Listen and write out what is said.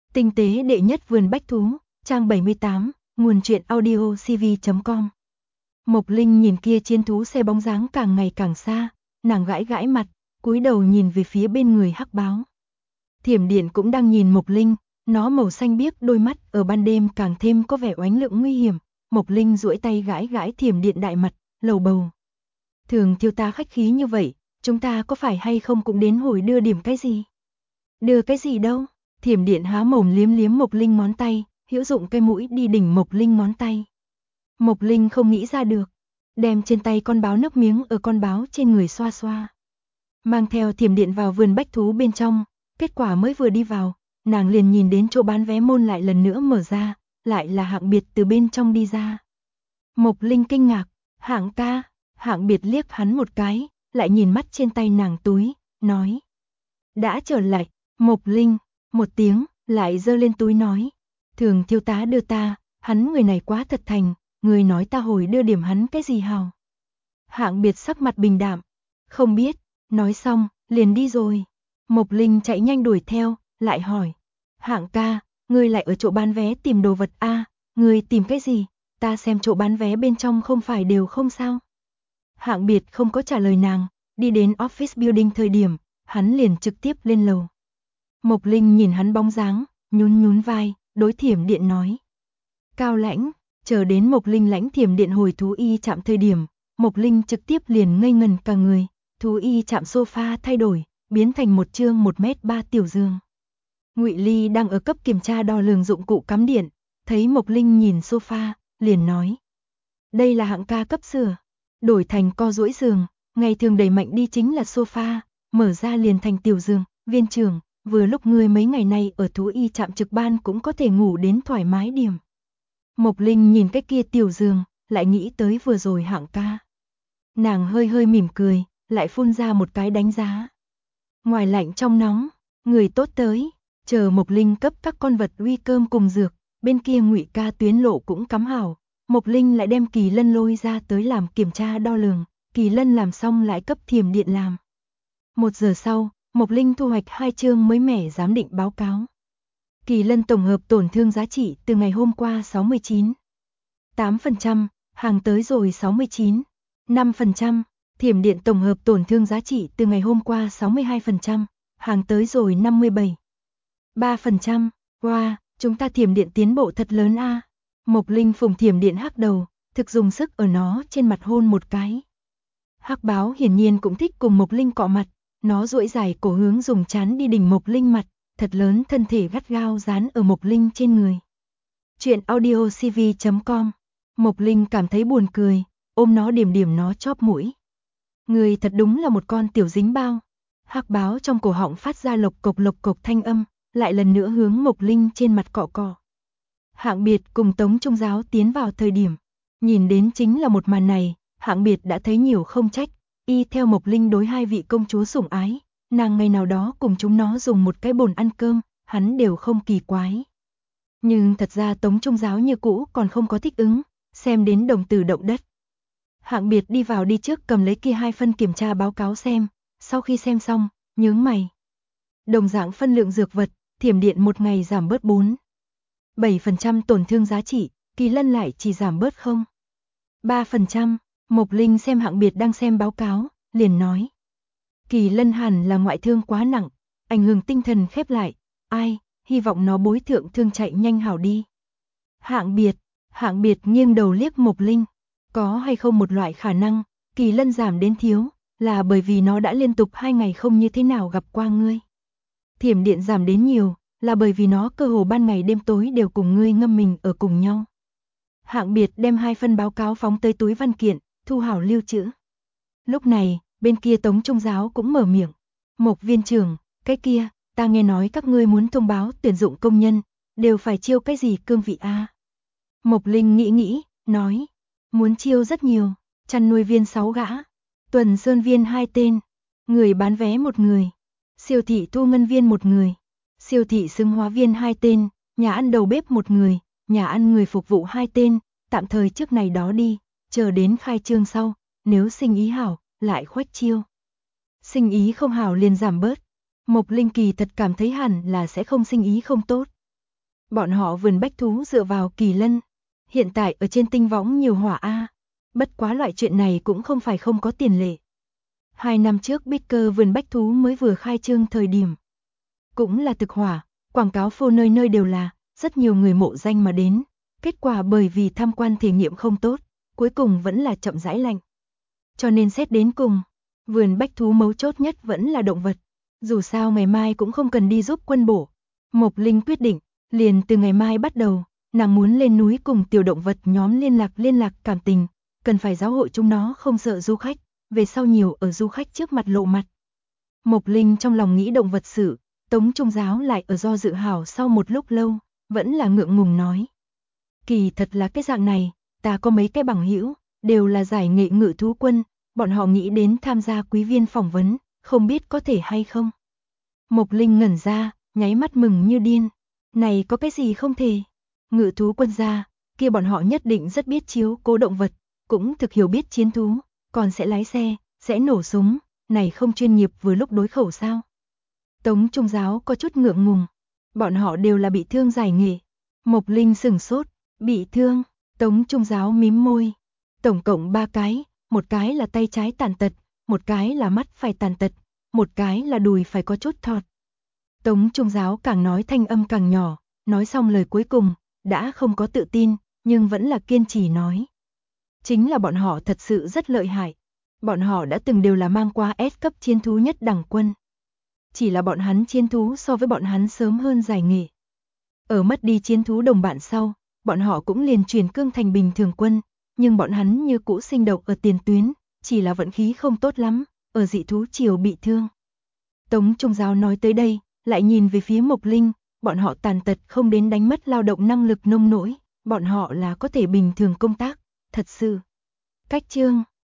Tinh tế đệ nhất vườn bách thú, trang 78, nguồn truyện audio cv.com. Mộc Linh nhìn kia chiến thú xe bóng dáng càng ngày càng xa, nàng gãi gãi mặt, cúi đầu nhìn về phía bên người hắc báo. Thiểm điện cũng đang nhìn Mộc Linh, nó màu xanh biếc đôi mắt ở ban đêm càng thêm có vẻ oánh lượng nguy hiểm. Mộc Linh duỗi tay gãi gãi thiểm điện đại mặt, lầu bầu. Thường thiếu tá khách khí như vậy, chúng ta có phải hay không cũng đến hồi đưa điểm cái gì? Đưa cái gì đâu? Thiểm điện há mồm liếm liếm Mộc Linh ngón tay, hữu dụng cái mũi đi đỉnh Mộc Linh ngón tay. Mộc Linh không nghĩ ra được, đem trên tay con báo nước miếng ở con báo trên người xoa xoa. Mang theo thiểm điện vào vườn bách thú bên trong, kết quả mới vừa đi vào, nàng liền nhìn đến chỗ bán vé môn lại lần nữa mở ra, lại là Hạng Biệt từ bên trong đi ra. Mộc Linh kinh ngạc, Hạng ca, Hạng Biệt liếc hắn một cái, lại nhìn mắt trên tay nàng túi, nói. Đã trở lại, Mộc Linh, một tiếng, lại giơ lên túi nói. Thường thiếu tá đưa ta, hắn người này quá thật thành, người nói ta hồi đưa điểm hắn cái gì hào. Hạng Biệt sắc mặt bình đạm, không biết, nói xong, liền đi rồi. Mộc Linh chạy nhanh đuổi theo, lại hỏi. Hạng ca, ngươi lại ở chỗ bán vé tìm đồ vật a? Ngươi tìm cái gì? Ta xem chỗ bán vé bên trong không phải đều không sao. Hạng Biệt không có trả lời nàng, đi đến office building thời điểm, hắn liền trực tiếp lên lầu. Mộc Linh nhìn hắn bóng dáng, nhún nhún vai, đối thiểm điện nói. Cao lãnh, chờ đến Mộc Linh lãnh thiểm điện hồi thú y trạm thời điểm, Mộc Linh trực tiếp liền ngây ngần cả người, thú y trạm sofa thay đổi, biến thành một chương 1m3 tiểu giường. Ngụy Ly đang ở cấp kiểm tra đo lường dụng cụ cắm điện, thấy Mộc Linh nhìn sofa, liền nói. Đây là Hạng ca cấp sửa, đổi thành co duỗi giường, ngày thường đẩy mạnh đi chính là sofa, mở ra liền thành tiểu giường. Viên trưởng, vừa lúc ngươi mấy ngày nay ở thú y trạm trực ban cũng có thể ngủ đến thoải mái điểm. Mộc Linh nhìn cái kia tiểu giường, lại nghĩ tới vừa rồi Hạng ca. Nàng hơi hơi mỉm cười, lại phun ra một cái đánh giá. Ngoài lạnh trong nóng, người tốt tới, chờ Mộc Linh cấp các con vật uy cơm cùng dược, bên kia Ngụy ca tuyến lộ cũng cắm hảo. Mộc Linh lại đem Kỳ Lân lôi ra tới làm kiểm tra đo lường, Kỳ Lân làm xong lại cấp thiểm điện làm. 1 giờ sau, Mộc Linh thu hoạch 2 chương mới mẻ giám định báo cáo. Kỳ Lân tổng hợp tổn thương giá trị từ ngày hôm qua 69,8%, hàng tới rồi 69,5%. Thiểm điện tổng hợp tổn thương giá trị từ ngày hôm qua 62%, hàng tới rồi 57,3%. Wow, chúng ta thiểm điện tiến bộ thật lớn a. Mộc Linh phùng thiểm điện hắc đầu, thực dùng sức ở nó trên mặt hôn một cái. Hắc báo hiển nhiên cũng thích cùng Mộc Linh cọ mặt, nó duỗi dài cổ hướng dùng chán đi đỉnh Mộc Linh mặt, thật lớn thân thể gắt gao dán ở Mộc Linh trên người. Truyện audio cv.com. Mộc Linh cảm thấy buồn cười, ôm nó điểm điểm nó chóp mũi. Người thật đúng là một con tiểu dính bao. Hắc báo trong cổ họng phát ra lộc cộc thanh âm, lại lần nữa hướng Mộc Linh trên mặt cọ cọ. Hạng Biệt cùng Tống Trung Giáo tiến vào thời điểm, nhìn đến chính là một màn này, Hạng Biệt đã thấy nhiều không trách, y theo Mộc Linh đối hai vị công chúa sủng ái, nàng ngày nào đó cùng chúng nó dùng một cái bồn ăn cơm, hắn đều không kỳ quái. Nhưng thật ra Tống Trung Giáo như cũ còn không có thích ứng, xem đến đồng tử động đất. Hạng Biệt đi vào đi trước cầm lấy kia 2 phân kiểm tra báo cáo xem, sau khi xem xong, nhướng mày. Đồng dạng phân lượng dược vật, thiểm điện một ngày giảm bớt 4,7% tổn thương giá trị, Kỳ Lân lại chỉ giảm bớt 0,3%. Mộc Linh xem Hạng Biệt đang xem báo cáo, liền nói. Kỳ Lân hẳn là ngoại thương quá nặng, ảnh hưởng tinh thần khép lại, ai, hy vọng nó bối thượng thương chạy nhanh hảo đi. Hạng Biệt nghiêng đầu liếc Mộc Linh, có hay không một loại khả năng, Kỳ Lân giảm đến thiếu, là bởi vì nó đã liên tục 2 ngày không như thế nào gặp qua ngươi. Thiểm điện giảm đến nhiều, là bởi vì nó cơ hồ ban ngày đêm tối đều cùng ngươi ngâm mình ở cùng nhau. Hạng Biệt đem 2 phân báo cáo phóng tới túi văn kiện, thu hảo lưu trữ. Lúc này, bên kia Tống Trung Giáo cũng mở miệng. Mộc viên trưởng, cái kia, ta nghe nói các ngươi muốn thông báo tuyển dụng công nhân, đều phải chiêu cái gì cương vị a? Mộc Linh nghĩ, nói, muốn chiêu rất nhiều, chăn nuôi viên 6 gã, tuần sơn viên 2 tên, người bán vé 1 người, siêu thị thu ngân viên 1 người, siêu thị xứng hóa viên 2 tên, nhà ăn đầu bếp 1 người, nhà ăn người phục vụ 2 tên, tạm thời trước này đó đi, chờ đến khai trương sau, nếu sinh ý hảo, lại khoách chiêu. Sinh ý không hảo liền giảm bớt. Mộc Linh kỳ thật cảm thấy hẳn là sẽ không sinh ý không tốt. Bọn họ vườn bách thú dựa vào Kỳ Lân. Hiện tại ở trên tinh võng nhiều hỏa a. Bất quá loại chuyện này cũng không phải không có tiền lệ. 2 năm trước Bicker vườn bách thú mới vừa khai trương thời điểm. Cũng là thực hỏa, quảng cáo phô nơi nơi đều là, rất nhiều người mộ danh mà đến. Kết quả bởi vì tham quan thể nghiệm không tốt, cuối cùng vẫn là chậm rãi lạnh. Cho nên xét đến cùng, vườn bách thú mấu chốt nhất vẫn là động vật. Dù sao ngày mai cũng không cần đi giúp quân bổ. Mộc Linh quyết định, liền từ ngày mai bắt đầu, nàng muốn lên núi cùng tiểu động vật nhóm liên lạc cảm tình, cần phải giáo hội chúng nó không sợ du khách, về sau nhiều ở du khách trước mặt lộ mặt. Mộc Linh trong lòng nghĩ động vật sự, Tống Trung Giáo lại ở do dự hảo sau một lúc lâu, vẫn là ngượng ngùng nói. Kỳ thật là cái dạng này, ta có mấy cái bằng hữu, đều là giải nghệ ngự thú quân, bọn họ nghĩ đến tham gia quý viên phỏng vấn, không biết có thể hay không. Mộc Linh ngẩn ra, nháy mắt mừng như điên. Này có cái gì không thể? Ngự thú quân gia, kia bọn họ nhất định rất biết chiếu cố động vật, cũng thực hiểu biết chiến thú, còn sẽ lái xe, sẽ nổ súng, này không chuyên nghiệp vừa lúc đối khẩu sao? Tống Trung Giáo có chút ngượng ngùng, bọn họ đều là bị thương giải nghệ. Mộc Linh sửng sốt, bị thương, Tống Trung Giáo mím môi. Tổng cộng 3 cái, một cái là tay trái tàn tật, một cái là mắt phải tàn tật, một cái là đùi phải có chút thọt. Tống Trung Giáo càng nói thanh âm càng nhỏ, nói xong lời cuối cùng, đã không có tự tin, nhưng vẫn là kiên trì nói. Chính là bọn họ thật sự rất lợi hại. Bọn họ đã từng đều là mang qua S cấp chiến thú nhất đẳng quân. Chỉ là bọn hắn chiến thú so với bọn hắn sớm hơn giải nghệ. Ở mất đi chiến thú đồng bạn sau, bọn họ cũng liền chuyển cương thành bình thường quân, nhưng bọn hắn như cũ sinh động ở tiền tuyến, chỉ là vận khí không tốt lắm, ở dị thú triều bị thương. Tống Trung Giáo nói tới đây, lại nhìn về phía Mộc Linh, bọn họ tàn tật không đến đánh mất lao động năng lực nông nỗi, bọn họ là có thể bình thường công tác, thật sự. Cách chương